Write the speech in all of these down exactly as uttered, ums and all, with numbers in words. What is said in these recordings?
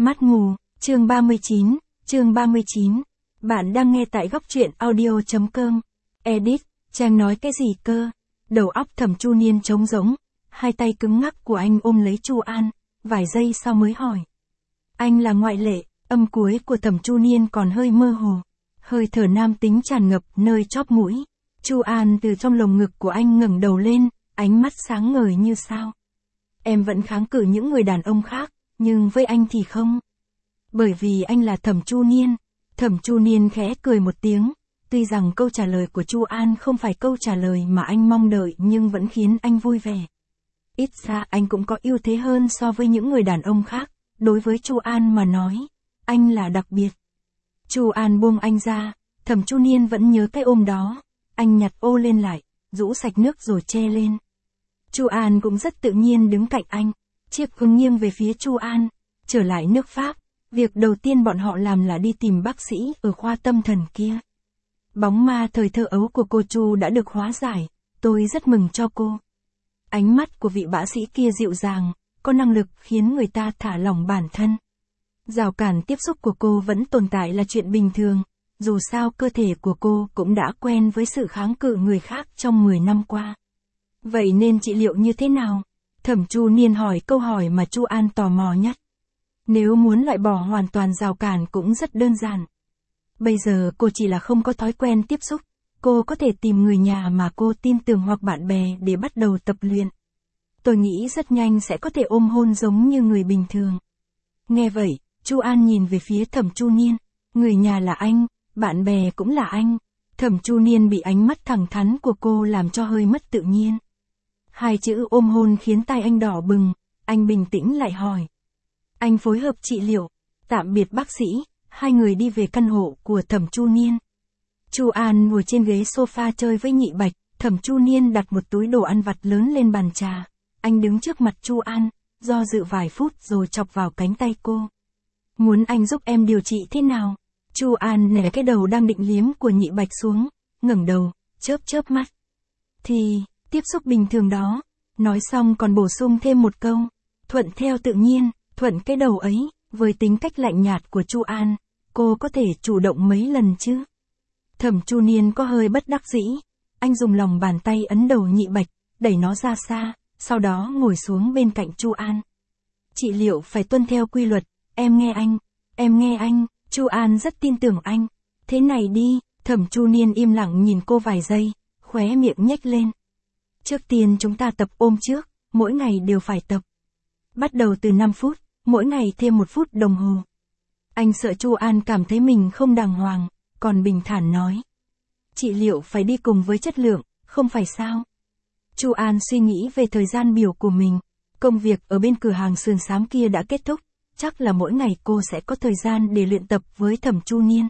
Mắt mù, chương ba mươi chín, chương ba mươi chín. Bạn đang nghe tại góc truyện audio.com. Edit, Trang nói cái gì cơ? Đầu óc Thẩm Chu Niên trống rỗng, hai tay cứng ngắc của anh ôm lấy Chu An, vài giây sau mới hỏi. Anh là ngoại lệ, âm cuối của Thẩm Chu Niên còn hơi mơ hồ. Hơi thở nam tính tràn ngập nơi chóp mũi. Chu An từ trong lồng ngực của anh ngẩng đầu lên, ánh mắt sáng ngời như sao. Em vẫn kháng cự những người đàn ông khác, nhưng với anh thì không. Bởi vì anh là Thẩm Chu Niên. Thẩm Chu Niên khẽ cười một tiếng, tuy rằng câu trả lời của Chu An không phải câu trả lời mà anh mong đợi nhưng vẫn khiến anh vui vẻ. Ít ra anh cũng có ưu thế hơn so với những người đàn ông khác, đối với Chu An mà nói, anh là đặc biệt. Chu An buông anh ra, Thẩm Chu Niên vẫn nhớ cái ôm đó, anh nhặt ô lên lại, rũ sạch nước rồi che lên. Chu An cũng rất tự nhiên đứng cạnh anh, chiếc gương nghiêng về phía Chu An. Trở lại nước Pháp, việc đầu tiên bọn họ làm là đi tìm bác sĩ ở khoa tâm thần kia. Bóng ma thời thơ ấu của cô Chu đã được hóa giải, tôi rất mừng cho cô. Ánh mắt của vị bác sĩ kia dịu dàng, có năng lực khiến người ta thả lỏng bản thân. Rào cản tiếp xúc của cô vẫn tồn tại là chuyện bình thường, dù sao cơ thể của cô cũng đã quen với sự kháng cự người khác trong mười năm qua. Vậy nên trị liệu như thế nào? Thẩm Chu Niên hỏi câu hỏi mà Chu An tò mò nhất. Nếu muốn loại bỏ hoàn toàn rào cản cũng rất đơn giản. Bây giờ cô chỉ là không có thói quen tiếp xúc, cô có thể tìm người nhà mà cô tin tưởng hoặc bạn bè để bắt đầu tập luyện. Tôi nghĩ rất nhanh sẽ có thể ôm hôn giống như người bình thường. Nghe vậy, Chu An nhìn về phía Thẩm Chu Niên, người nhà là anh, bạn bè cũng là anh. Thẩm Chu Niên bị ánh mắt thẳng thắn của cô làm cho hơi mất tự nhiên. Hai chữ ôm hôn khiến tai anh đỏ bừng, anh bình tĩnh lại hỏi. Anh phối hợp trị liệu, tạm biệt bác sĩ, hai người đi về căn hộ của Thẩm Chu Niên. Chu An ngồi trên ghế sofa chơi với Nhị Bạch, Thẩm Chu Niên đặt một túi đồ ăn vặt lớn lên bàn trà. Anh đứng trước mặt Chu An, do dự vài phút rồi chọc vào cánh tay cô. Muốn anh giúp em điều trị thế nào? Chu An nẻ cái đầu đang định liếm của Nhị Bạch xuống, ngẩng đầu, chớp chớp mắt. Thì, tiếp xúc bình thường đó. Nói xong còn bổ sung thêm một câu. Thuận theo tự nhiên, thuận cái đầu ấy. Với tính cách lạnh nhạt của Chu An, cô có thể chủ động mấy lần chứ? Thẩm Chu Niên có hơi bất đắc dĩ. Anh dùng lòng bàn tay ấn đầu Nhị Bạch, đẩy nó ra xa, sau đó ngồi xuống bên cạnh Chu An. Trị liệu phải tuân theo quy luật, em nghe anh, em nghe anh. Chu An rất tin tưởng anh. Thế này đi, Thẩm Chu Niên im lặng nhìn cô vài giây, khóe miệng nhếch lên. Trước tiên chúng ta tập ôm trước, mỗi ngày đều phải tập. Bắt đầu từ năm phút, mỗi ngày thêm một phút đồng hồ. Anh sợ Chu An cảm thấy mình không đàng hoàng, còn bình thản nói. Trị liệu phải đi cùng với chất lượng, không phải sao? Chu An suy nghĩ về thời gian biểu của mình. Công việc ở bên cửa hàng sườn xám kia đã kết thúc, chắc là mỗi ngày cô sẽ có thời gian để luyện tập với Thẩm Chu Niên.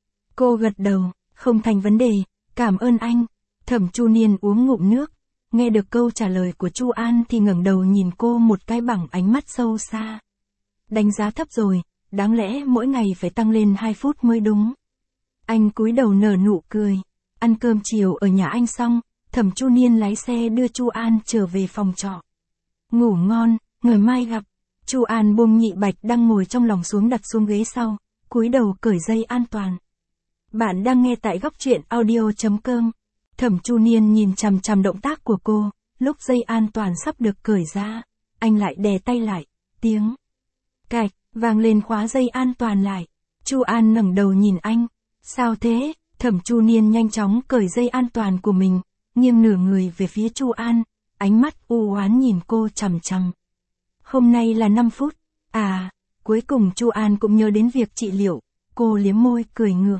Cô gật đầu, không thành vấn đề, cảm ơn anh. Thẩm Chu Niên uống ngụm nước. Nghe được câu trả lời của Chu An thì ngẩng đầu nhìn cô một cái bằng ánh mắt sâu xa. Đánh giá thấp rồi, đáng lẽ mỗi ngày phải tăng lên hai phút mới đúng. Anh cúi đầu nở nụ cười. Ăn cơm chiều ở nhà anh xong, Thẩm Chu Niên lái xe đưa Chu An trở về phòng trọ. Ngủ ngon, ngày mai gặp. Chu An buông Nhị Bạch đang ngồi trong lòng xuống đặt xuống ghế sau, cúi đầu cởi dây an toàn. Bạn đang nghe tại góc truyện audio.com. Thẩm Chu Niên nhìn chằm chằm động tác của cô, lúc dây an toàn sắp được cởi ra, anh lại đè tay lại, tiếng cạch vang lên khóa dây an toàn lại. Chu An ngẩng đầu nhìn anh, sao thế? Thẩm Chu Niên nhanh chóng cởi dây an toàn của mình, nghiêng nửa người về phía Chu An, ánh mắt u oán nhìn cô chằm chằm. Hôm nay là năm phút, à, cuối cùng Chu An cũng nhớ đến việc trị liệu, cô liếm môi cười ngượng.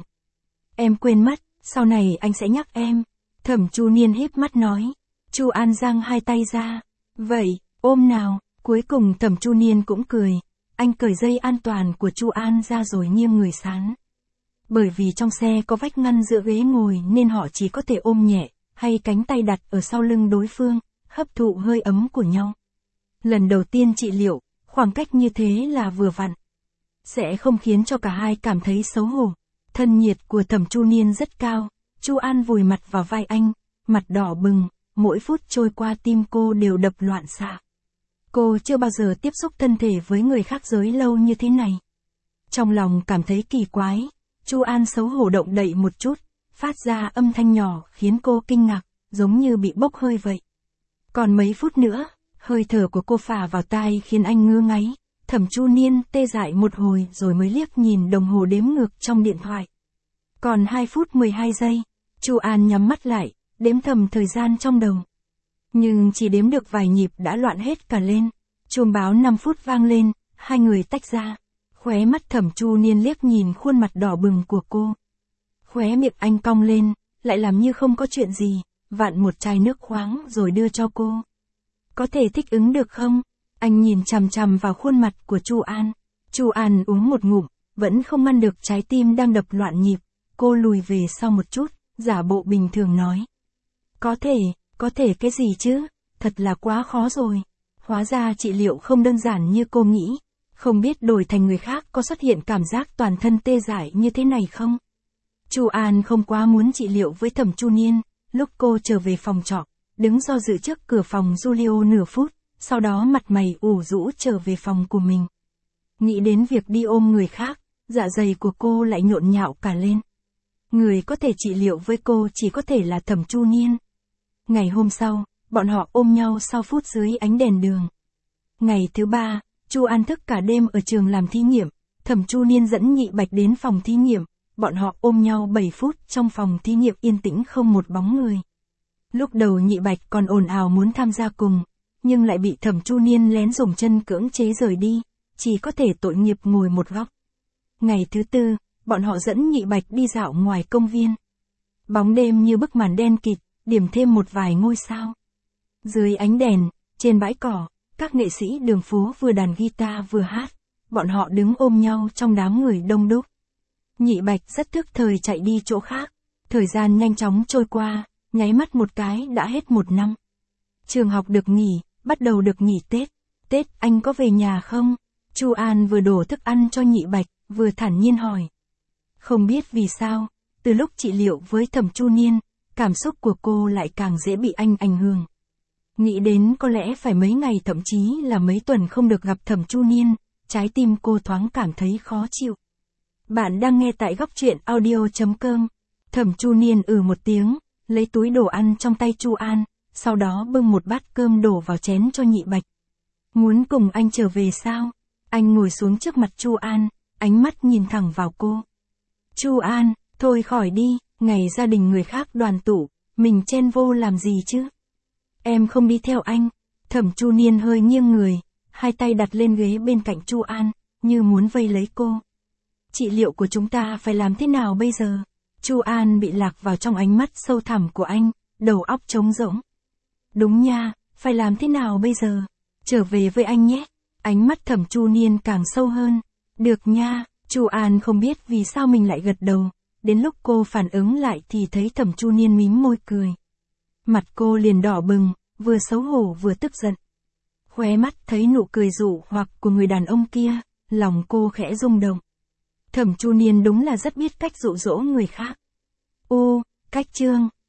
Em quên mất, sau này anh sẽ nhắc em. Thẩm Chu Niên híp mắt nói. Chu An giang hai tay ra. Vậy, ôm nào. Cuối cùng Thẩm Chu Niên cũng cười. Anh cởi dây an toàn của Chu An ra rồi nghiêng người sán. Bởi vì trong xe có vách ngăn giữa ghế ngồi nên họ chỉ có thể ôm nhẹ, hay cánh tay đặt ở sau lưng đối phương, hấp thụ hơi ấm của nhau. Lần đầu tiên trị liệu, khoảng cách như thế là vừa vặn. Sẽ không khiến cho cả hai cảm thấy xấu hổ. Thân nhiệt của Thẩm Chu Niên rất cao. Chu An vùi mặt vào vai anh, mặt đỏ bừng, mỗi phút trôi qua tim cô đều đập loạn xạ. Cô chưa bao giờ tiếp xúc thân thể với người khác giới lâu như thế này. Trong lòng cảm thấy kỳ quái, Chu An xấu hổ động đậy một chút, phát ra âm thanh nhỏ khiến cô kinh ngạc, giống như bị bốc hơi vậy. Còn mấy phút nữa, hơi thở của cô phả vào tai khiến anh ngứa ngáy. Thẩm Chu Niên tê dại một hồi rồi mới liếc nhìn đồng hồ đếm ngược trong điện thoại. Còn hai phút mười hai giây, Chu An nhắm mắt lại, đếm thầm thời gian trong đầu. Nhưng chỉ đếm được vài nhịp đã loạn hết cả lên. Chuông báo năm phút vang lên, hai người tách ra. Khóe mắt Thẩm Chu Niên liếc nhìn khuôn mặt đỏ bừng của cô. Khóe miệng anh cong lên, lại làm như không có chuyện gì, vặn một chai nước khoáng rồi đưa cho cô. Có thể thích ứng được không? Anh nhìn chằm chằm vào khuôn mặt của Chu An. Chu An uống một ngụm, vẫn không ngăn được trái tim đang đập loạn nhịp. Cô lùi về sau một chút, giả bộ bình thường nói. Có thể, có thể cái gì chứ? Thật là quá khó rồi. Hóa ra trị liệu không đơn giản như cô nghĩ. Không biết đổi thành người khác có xuất hiện cảm giác toàn thân tê dại như thế này không? Chu An không quá muốn trị liệu với Thẩm Chu Niên. Lúc cô trở về phòng trọ, đứng do dự trước cửa phòng Julio nửa phút, sau đó mặt mày ủ rũ trở về phòng của mình. Nghĩ đến việc đi ôm người khác, dạ dày của cô lại nhộn nhạo cả lên. Người có thể trị liệu với cô chỉ có thể là Thẩm Chu Niên. Ngày hôm sau, bọn họ ôm nhau sau phút dưới ánh đèn đường. Ngày thứ ba, Chu An thức cả đêm ở trường làm thí nghiệm, Thẩm Chu Niên dẫn Nhị Bạch đến phòng thí nghiệm, bọn họ ôm nhau bảy phút trong phòng thí nghiệm yên tĩnh không một bóng người. Lúc đầu Nhị Bạch còn ồn ào muốn tham gia cùng, nhưng lại bị Thẩm Chu Niên lén dùng chân cưỡng chế rời đi, chỉ có thể tội nghiệp ngồi một góc. Ngày thứ tư, bọn họ dẫn Nhị Bạch đi dạo ngoài công viên. Bóng đêm như bức màn đen kịt, điểm thêm một vài ngôi sao. Dưới ánh đèn, trên bãi cỏ, các nghệ sĩ đường phố vừa đàn guitar vừa hát, bọn họ đứng ôm nhau trong đám người đông đúc. Nhị Bạch rất thức thời chạy đi chỗ khác, thời gian nhanh chóng trôi qua, nháy mắt một cái đã hết một năm. Trường học được nghỉ, bắt đầu được nghỉ Tết. Tết anh có về nhà không? Chu An vừa đổ thức ăn cho Nhị Bạch, vừa thản nhiên hỏi. Không biết vì sao, từ lúc trị liệu với Thẩm Chu Niên, cảm xúc của cô lại càng dễ bị anh ảnh hưởng. Nghĩ đến có lẽ phải mấy ngày thậm chí là mấy tuần không được gặp Thẩm Chu Niên, trái tim cô thoáng cảm thấy khó chịu. Bạn đang nghe tại góc truyện audio chấm com. Thẩm Chu Niên ừ một tiếng, lấy túi đồ ăn trong tay Chu An, sau đó bưng một bát cơm đổ vào chén cho Nhị Bạch. Muốn cùng anh trở về sao? Anh ngồi xuống trước mặt Chu An, ánh mắt nhìn thẳng vào cô. Chu An, thôi khỏi đi, ngày gia đình người khác đoàn tụ, mình chen vô làm gì chứ? Em không đi theo anh. Thẩm Chu Niên hơi nghiêng người, hai tay đặt lên ghế bên cạnh Chu An, như muốn vây lấy cô. Trị liệu của chúng ta phải làm thế nào bây giờ? Chu An bị lạc vào trong ánh mắt sâu thẳm của anh, đầu óc trống rỗng. Đúng nha, phải làm thế nào bây giờ? Trở về với anh nhé. Ánh mắt Thẩm Chu Niên càng sâu hơn. Được nha. Chu An không biết vì sao mình lại gật đầu. Đến lúc cô phản ứng lại thì thấy Thẩm Chu Niên mím môi cười. Mặt cô liền đỏ bừng, vừa xấu hổ vừa tức giận. Khóe mắt thấy nụ cười dụ hoặc của người đàn ông kia, lòng cô khẽ rung động. Thẩm Chu Niên đúng là rất biết cách dụ dỗ người khác. Ô, cách chương,